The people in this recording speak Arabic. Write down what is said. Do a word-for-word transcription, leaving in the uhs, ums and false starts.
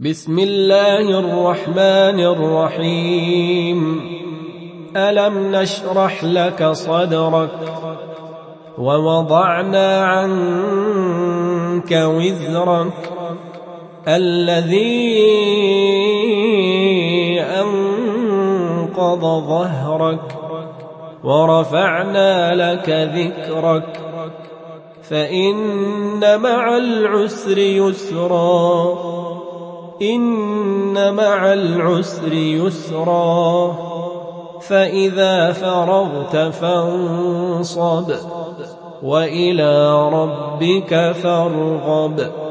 بسم الله الرحمن الرحيم ألم نشرح لك صدرك ووضعنا عنك وزرك الذي أنقض ظهرك ورفعنا لك ذكرك فإن مع العسر يسرا إن مع العسر يسرا فإذا فرغت فانصب وإلى ربك فارغب.